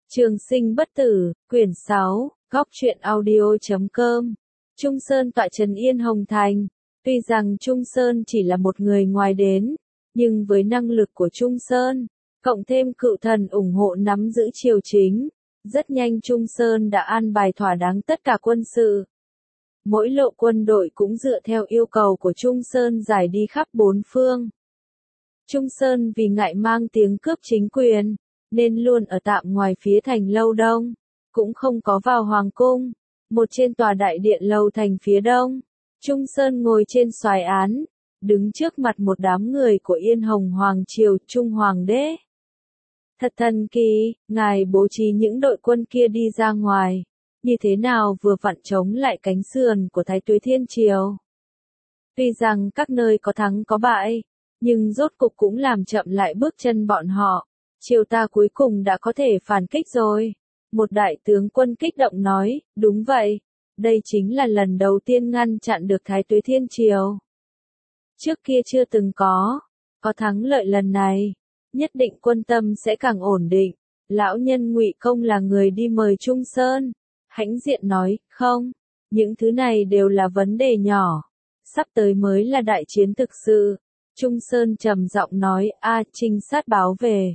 Trường sinh bất tử, quyển 6, góc truyện audio.com. Trung Sơn tọa trấn Yên Hồng Thành. Tuy rằng Trung Sơn chỉ là một người ngoài đến, nhưng với năng lực của Trung Sơn, cộng thêm cựu thần ủng hộ nắm giữ triều chính, rất nhanh Trung Sơn đã an bài thỏa đáng tất cả quân sự. Mỗi lộ quân đội cũng dựa theo yêu cầu của Trung Sơn giải đi khắp bốn phương. Trung Sơn vì ngại mang tiếng cướp chính quyền, nên luôn ở tạm ngoài phía thành Lâu Đông, cũng không có vào Hoàng Cung, một trên tòa đại điện Lâu Thành phía đông. Trung Sơn ngồi trên soái án, đứng trước mặt một đám người của Yên Hồng Hoàng Triều Trung Hoàng đế. Thật thần kỳ, ngài bố trí những đội quân kia đi ra ngoài, như thế nào vừa vặn chống lại cánh sườn của Thái Tuế Thiên Triều. Tuy rằng các nơi có thắng có bại, nhưng rốt cục cũng làm chậm lại bước chân bọn họ. Triều ta cuối cùng đã có thể phản kích rồi. Một đại tướng quân kích động nói, đúng vậy, đây chính là lần đầu tiên ngăn chặn được Thái Tuế Thiên Triều. Trước kia chưa từng có thắng lợi lần này, nhất định quân tâm sẽ càng ổn định. Lão nhân Ngụy Công là người đi mời Trung Sơn, hãnh diện nói, không, những thứ này đều là vấn đề nhỏ, sắp tới mới là đại chiến thực sự. Trung Sơn trầm giọng nói, trinh sát báo về.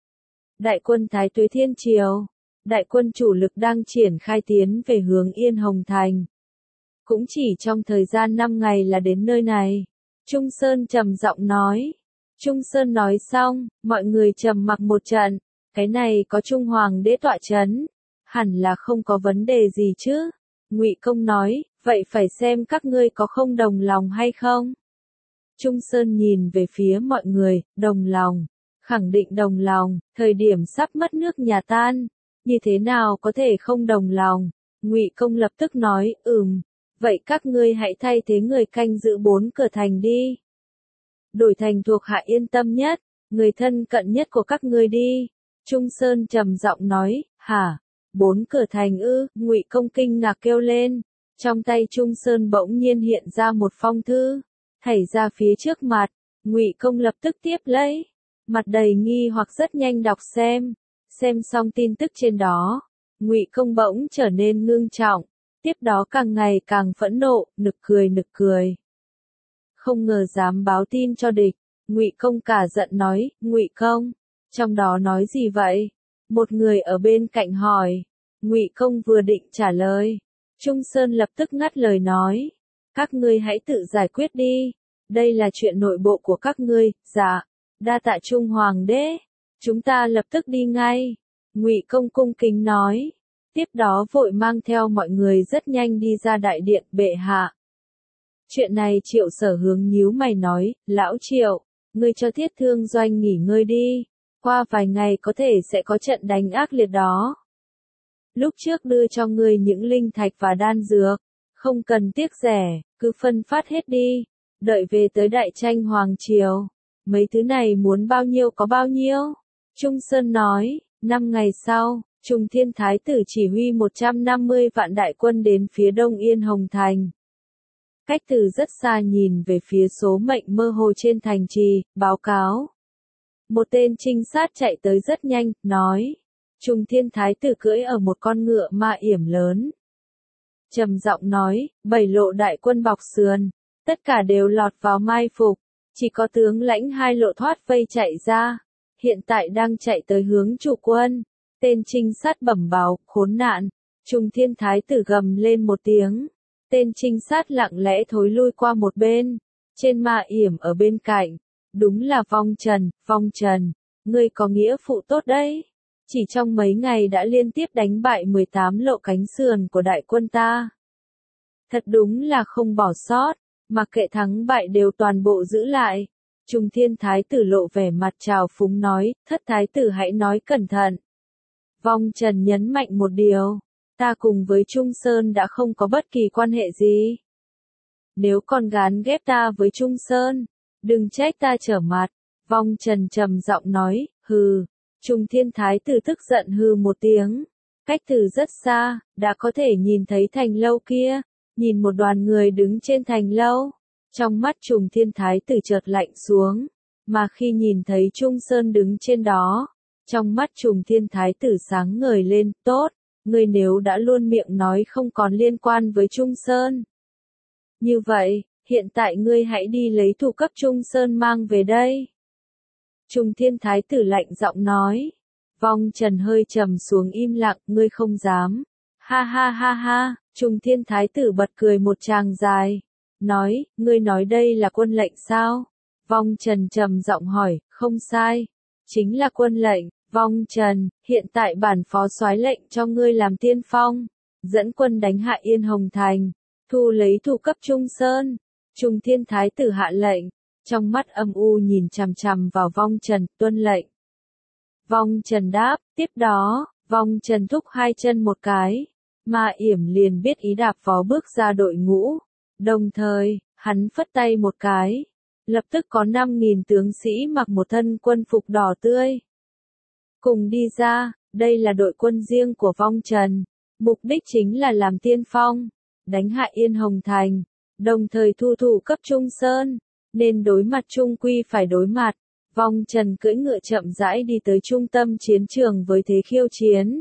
Đại quân Thái Tuế Thiên Triều, đại quân chủ lực đang triển khai tiến về hướng Yên Hồng Thành. Cũng chỉ trong thời gian 5 ngày là đến nơi này. Trung Sơn trầm giọng nói. Trung Sơn nói xong, mọi người trầm mặc một trận. Cái này có Trung Hoàng đế tọa chấn, hẳn là không có vấn đề gì chứ. Ngụy Công nói, vậy phải xem các ngươi có không đồng lòng hay không. Trung Sơn nhìn về phía mọi người, đồng lòng. Khẳng định đồng lòng, thời điểm sắp mất nước nhà tan, như thế nào có thể không đồng lòng. Ngụy Công lập tức nói, vậy các ngươi hãy thay thế người canh giữ 4 cửa thành đi. Đổi thành thuộc hạ yên tâm nhất, người thân cận nhất của các ngươi đi. Trung Sơn trầm giọng nói, hả, 4 cửa thành ư? Ngụy Công kinh ngạc kêu lên. Trong tay Trung Sơn bỗng nhiên hiện ra một phong thư, thảy ra phía trước mặt. Ngụy Công lập tức tiếp lấy, mặt đầy nghi hoặc rất nhanh đọc xem xong tin tức trên đó, Ngụy Công bỗng trở nên ngưng trọng, tiếp đó càng ngày càng phẫn nộ, nực cười. Không ngờ dám báo tin cho địch. Ngụy Công cả giận nói, Ngụy Công, trong đó nói gì vậy? Một người ở bên cạnh hỏi. Ngụy Công vừa định trả lời, Trung Sơn lập tức ngắt lời nói, các ngươi hãy tự giải quyết đi, đây là chuyện nội bộ của các ngươi. Dạ, đa tạ Trung Hoàng đế, chúng ta lập tức đi ngay. Ngụy Công cung kính nói, tiếp đó vội mang theo mọi người rất nhanh đi ra đại điện. Bệ hạ. Chuyện này Triệu Sở Hướng nhíu mày nói, lão Triệu, ngươi cho Thiết Thương Doanh nghỉ ngơi đi, qua vài ngày có thể sẽ có trận đánh ác liệt đó. Lúc trước đưa cho ngươi những linh thạch và đan dược, không cần tiếc rẻ, cứ phân phát hết đi, đợi về tới đại tranh Hoàng Triều. Mấy thứ này muốn bao nhiêu có bao nhiêu. Trung Sơn nói, 5 ngày sau, Trung Thiên Thái tử chỉ huy 150 vạn đại quân đến phía đông Yên Hồng Thành. Cách từ rất xa nhìn về phía số mệnh mơ hồ trên thành trì, báo cáo. Một tên trinh sát chạy tới rất nhanh, nói. Trung Thiên Thái tử cưỡi ở một con ngựa ma yểm lớn. Trầm giọng nói, 7 lộ đại quân bọc sườn, tất cả đều lọt vào mai phục. Chỉ có tướng lãnh 2 lộ thoát vây chạy ra, hiện tại đang chạy tới hướng chủ quân. Tên trinh sát bẩm báo, khốn nạn. Trung Thiên Thái tử gầm lên một tiếng. Tên trinh sát lặng lẽ thối lui qua một bên. Trên ma yểm ở bên cạnh, đúng là Vong Trần, ngươi có nghĩa phụ tốt đấy. Chỉ trong mấy ngày đã liên tiếp đánh bại 18 lộ cánh sườn của đại quân ta. Thật đúng là không bỏ sót. Mặc kệ thắng bại đều toàn bộ giữ lại. Trung Thiên Thái tử lộ vẻ mặt trào phúng nói, thất thái tử hãy nói cẩn thận. Vong Trần nhấn mạnh một điều, ta cùng với Trung Sơn đã không có bất kỳ quan hệ gì. Nếu còn gán ghép ta với Trung Sơn, đừng trách ta trở mặt. Vong Trần trầm giọng nói, hừ. Trung Thiên Thái tử tức giận hừ một tiếng. Cách từ rất xa, đã có thể nhìn thấy thành lâu kia. Nhìn một đoàn người đứng trên thành lâu, trong mắt Trung Thiên Thái tử chợt lạnh xuống, mà khi nhìn thấy Trung Sơn đứng trên đó, Trong mắt Trùng Thiên Thái tử sáng ngời lên, tốt, ngươi nếu đã luôn miệng nói không còn liên quan với Trung Sơn. Như vậy, hiện tại ngươi hãy đi lấy thủ cấp Trung Sơn mang về đây. Trùng Thiên Thái tử lạnh giọng nói. Vong Trần hơi trầm xuống im lặng, ngươi không dám. Ha ha ha ha, Trùng Thiên Thái tử bật cười một tràng dài. Nói, ngươi nói đây là quân lệnh sao? Vong Trần trầm giọng hỏi, không sai. Chính là quân lệnh, Vong Trần, hiện tại bản phó soái lệnh cho ngươi làm tiên phong. Dẫn quân đánh hạ Yên Hồng Thành. Thu lấy thủ cấp Trung Sơn. Trùng Thiên Thái tử hạ lệnh. Trong mắt âm u nhìn chằm chằm vào Vong Trần, tuân lệnh. Vong Trần đáp, tiếp đó, Vong Trần thúc hai chân một cái. Ma Yểm liền biết ý đạp phó bước ra đội ngũ. Đồng thời, hắn phất tay một cái. Lập tức có 5.000 tướng sĩ mặc một thân quân phục đỏ tươi. Cùng đi ra, đây là đội quân riêng của Vong Trần. Mục đích chính là làm tiên phong, đánh hạ Yên Hồng Thành, đồng thời thu thủ cấp Trung Sơn. Nên đối mặt trung quy phải đối mặt. Vong Trần cưỡi ngựa chậm rãi đi tới trung tâm chiến trường với thế khiêu chiến.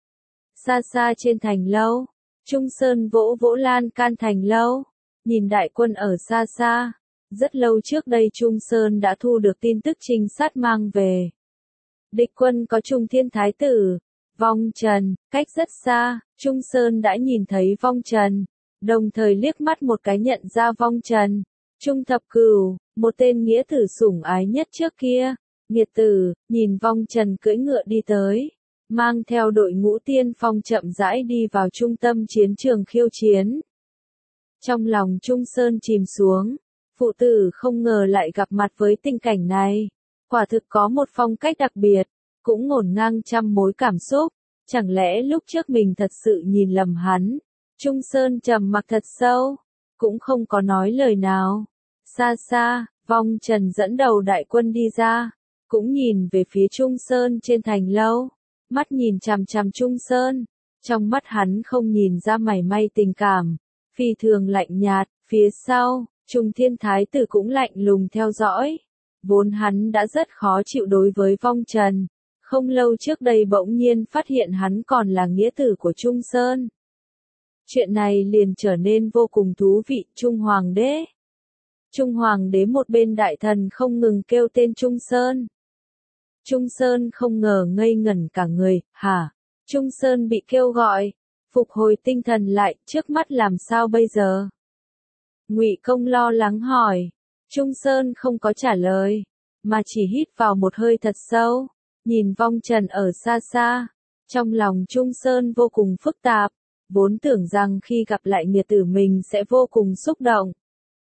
Xa xa trên thành lâu, Trung Sơn vỗ vỗ lan can thành lâu, nhìn đại quân ở xa xa. Rất lâu trước đây Trung Sơn đã thu được tin tức trinh sát mang về. Địch quân có Trùng Thiên Thái tử, Vong Trần, cách rất xa, Trung Sơn đã nhìn thấy Vong Trần, đồng thời liếc mắt một cái nhận ra Vong Trần. Trung Thập Cửu, một tên nghĩa tử sủng ái nhất trước kia, nghiệt tử, nhìn Vong Trần cưỡi ngựa đi tới, mang theo đội ngũ tiên phong chậm rãi đi vào trung tâm chiến trường khiêu chiến. Trong lòng Trung Sơn chìm xuống, phụ tử không ngờ lại gặp mặt với tình cảnh này, quả thực có một phong cách đặc biệt, cũng ngổn ngang trăm mối cảm xúc, chẳng lẽ lúc trước mình thật sự nhìn lầm hắn. Trung Sơn trầm mặc thật sâu, cũng không có nói lời nào. Xa xa, Vong Trần dẫn đầu đại quân đi ra, cũng nhìn về phía Trung Sơn trên thành lâu, mắt nhìn chằm chằm Trung Sơn, trong mắt hắn không nhìn ra mảy may tình cảm, phi thường lạnh nhạt. Phía sau, Trùng Thiên Thái tử cũng lạnh lùng theo dõi, vốn hắn đã rất khó chịu đối với Vong Trần, không lâu trước đây bỗng nhiên phát hiện hắn còn là nghĩa tử của Trung Sơn. Chuyện này liền trở nên vô cùng thú vị. Trung Hoàng đế, Trung Hoàng đế một bên đại thần không ngừng kêu tên Trung Sơn. Trung Sơn không ngờ ngây ngẩn cả người, hả? Trung Sơn bị kêu gọi, phục hồi tinh thần lại, trước mắt làm sao bây giờ? Ngụy Công lo lắng hỏi. Trung Sơn không có trả lời, mà chỉ hít vào một hơi thật sâu, nhìn Vong Trần ở xa xa. Trong lòng Trung Sơn vô cùng phức tạp, vốn tưởng rằng khi gặp lại nghiệt tử mình sẽ vô cùng xúc động,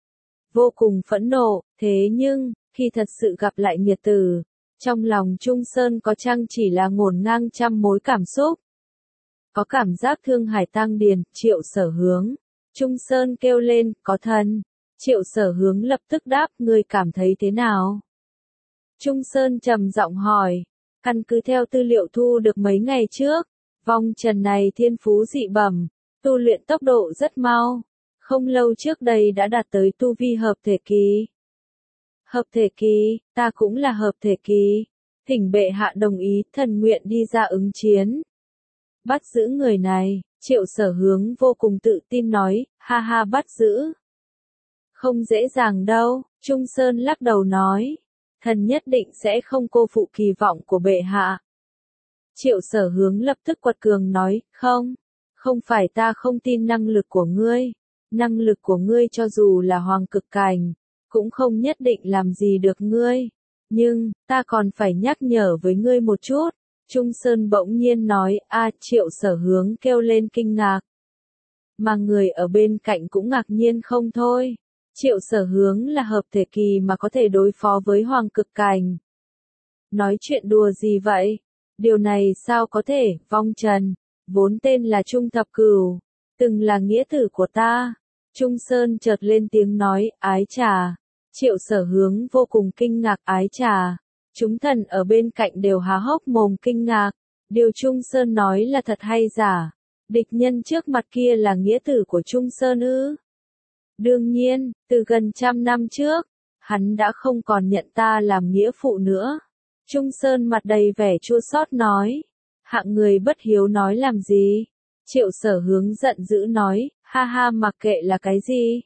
vô cùng phẫn nộ, thế nhưng, khi thật sự gặp lại nghiệt tử, trong lòng Trung Sơn có chăng chỉ là ngổn ngang trăm mối cảm xúc. Có cảm giác thương hải tang điền. Triệu Sở Hướng. Trung Sơn kêu lên, có thần. Triệu Sở Hướng lập tức đáp, ngươi cảm thấy thế nào? Trung Sơn trầm giọng hỏi, căn cứ theo tư liệu thu được mấy ngày trước, Vong Trần này thiên phú dị bẩm, tu luyện tốc độ rất mau, không lâu trước đây đã đạt tới tu vi hợp thể kỳ. Hợp thể kỳ, ta cũng là hợp thể kỳ. Thỉnh bệ hạ đồng ý, thần nguyện đi ra ứng chiến. Bắt giữ người này, Triệu Sở Hướng vô cùng tự tin nói, ha ha, bắt giữ. Không dễ dàng đâu, Trung Sơn lắc đầu nói, thần nhất định sẽ không cô phụ kỳ vọng của bệ hạ. Triệu Sở Hướng lập tức quật cường nói, không phải ta không tin năng lực của ngươi. Năng lực của ngươi cho dù là hoàng cực cảnh, cũng không nhất định làm gì được ngươi. Nhưng, ta còn phải nhắc nhở với ngươi một chút. Trung Sơn bỗng nhiên nói, Triệu Sở Hướng kêu lên kinh ngạc. Mà người ở bên cạnh cũng ngạc nhiên không thôi. Triệu Sở Hướng là hợp thể kỳ mà có thể đối phó với hoàng cực cảnh. Nói chuyện đùa gì vậy? Điều này sao có thể? Vong Trần, vốn tên là Trung Thập Cửu, từng là nghĩa tử của ta. Trung Sơn chợt lên tiếng nói, ái chà. Triệu Sở Hướng vô cùng kinh ngạc, ái chà. Chúng thần ở bên cạnh đều há hốc mồm kinh ngạc. Điều Trung Sơn nói là thật hay giả? Địch nhân trước mặt kia là nghĩa tử của Trung Sơn ư? Đương nhiên, từ gần 100 năm trước, hắn đã không còn nhận ta làm nghĩa phụ nữa. Trung Sơn mặt đầy vẻ chua xót nói. Hạng người bất hiếu nói làm gì? Triệu Sở Hướng giận dữ nói, ha ha mặc kệ là cái gì.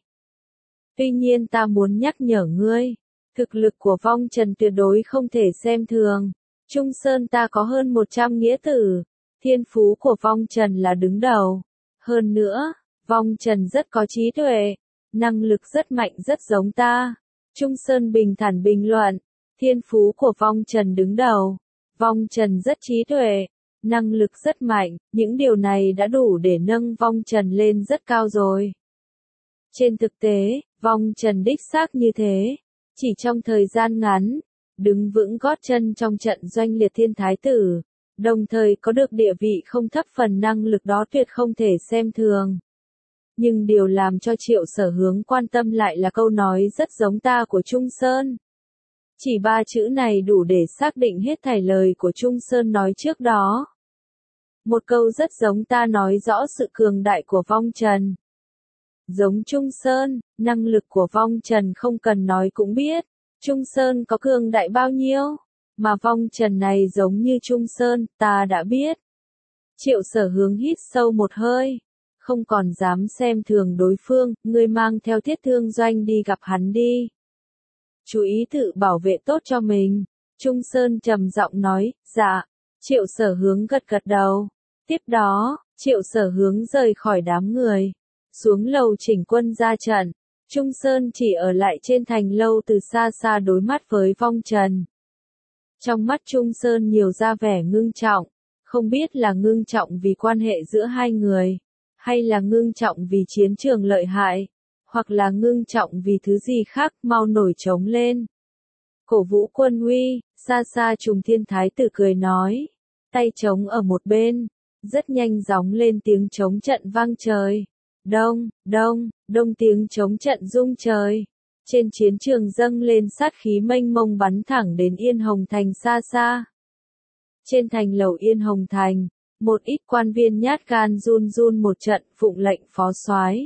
Tuy nhiên ta muốn nhắc nhở ngươi, thực lực của vong trần tuyệt đối không thể xem thường. Trung Sơn ta có hơn 100 nghĩa tử, thiên phú của vong trần là đứng đầu. Hơn nữa, vong trần rất có trí tuệ, năng lực rất mạnh rất giống ta. Trung Sơn bình thản bình luận, thiên phú của vong trần đứng đầu, vong trần rất trí tuệ, năng lực rất mạnh, những điều này đã đủ để nâng vong trần lên rất cao rồi. Trên thực tế, vong trần đích xác như thế, chỉ trong thời gian ngắn, đứng vững gót chân trong trận doanh liệt thiên thái tử, đồng thời có được địa vị không thấp, phần năng lực đó tuyệt không thể xem thường. Nhưng điều làm cho Triệu Sở Hướng quan tâm lại là câu nói rất giống ta của Trung Sơn. Chỉ 3 chữ này đủ để xác định hết thảy lời của Trung Sơn nói trước đó. Một câu rất giống ta nói rõ sự cường đại của vong trần. Giống Trung Sơn, năng lực của vong trần không cần nói cũng biết. Trung Sơn có cường đại bao nhiêu, mà vong trần này giống như Trung Sơn, ta đã biết. Triệu Sở Hướng hít sâu một hơi, không còn dám xem thường đối phương, ngươi mang theo Thiết Thương Doanh đi gặp hắn đi. Chú ý tự bảo vệ tốt cho mình. Trung Sơn trầm giọng nói, dạ. Triệu Sở Hướng gật gật đầu. Tiếp đó, Triệu Sở Hướng rời khỏi đám người, xuống lầu chỉnh quân ra trận. Trung Sơn chỉ ở lại trên thành lâu từ xa xa đối mắt với vong trần. Trong mắt Trung Sơn nhiều ra vẻ ngưng trọng, không biết là ngưng trọng vì quan hệ giữa hai người, hay là ngưng trọng vì chiến trường lợi hại, hoặc là ngưng trọng vì thứ gì khác, mau nổi trống lên. Cổ vũ quân uy, xa xa Trùng Thiên Thái tử cười nói, tay trống ở một bên, rất nhanh gióng lên tiếng trống trận vang trời. Đông, đông, đông tiếng trống trận rung trời. Trên chiến trường dâng lên sát khí mênh mông bắn thẳng đến Yên Hồng Thành xa xa. Trên thành lầu Yên Hồng Thành, một ít quan viên nhát gan run run một trận phụng lệnh phó soái.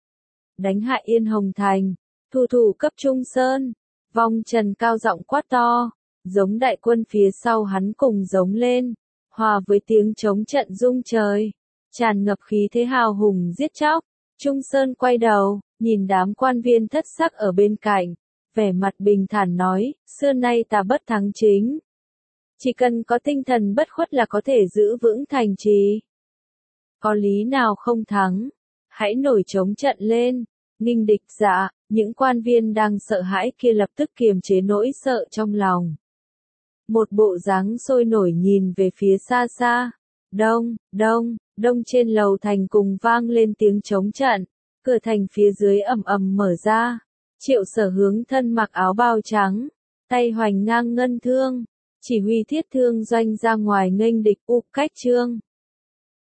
Đánh hạ Yên Hồng Thành, thủ thủ cấp Trung Sơn. Vong trần cao giọng quát to, giống đại quân phía sau hắn cùng giống lên, hòa với tiếng trống trận rung trời, tràn ngập khí thế hào hùng giết chóc. Trung Sơn quay đầu, nhìn đám quan viên thất sắc ở bên cạnh, vẻ mặt bình thản nói, xưa nay ta bất thắng chính. Chỉ cần có tinh thần bất khuất là có thể giữ vững thành trì. Có lý nào không thắng? Hãy nổi trống trận lên, nghinh địch. Dạ, những quan viên đang sợ hãi kia lập tức kiềm chế nỗi sợ trong lòng. Một bộ dáng sôi nổi nhìn về phía xa xa. Đông, đông, đông trên lầu thành cùng vang lên tiếng trống trận. Cửa thành phía dưới ầm ầm mở ra. Triệu Sở Hướng thân mặc áo bào trắng, tay hoành ngang ngân thương, chỉ huy Thiết Thương Doanh ra ngoài nghênh địch. Cách trương.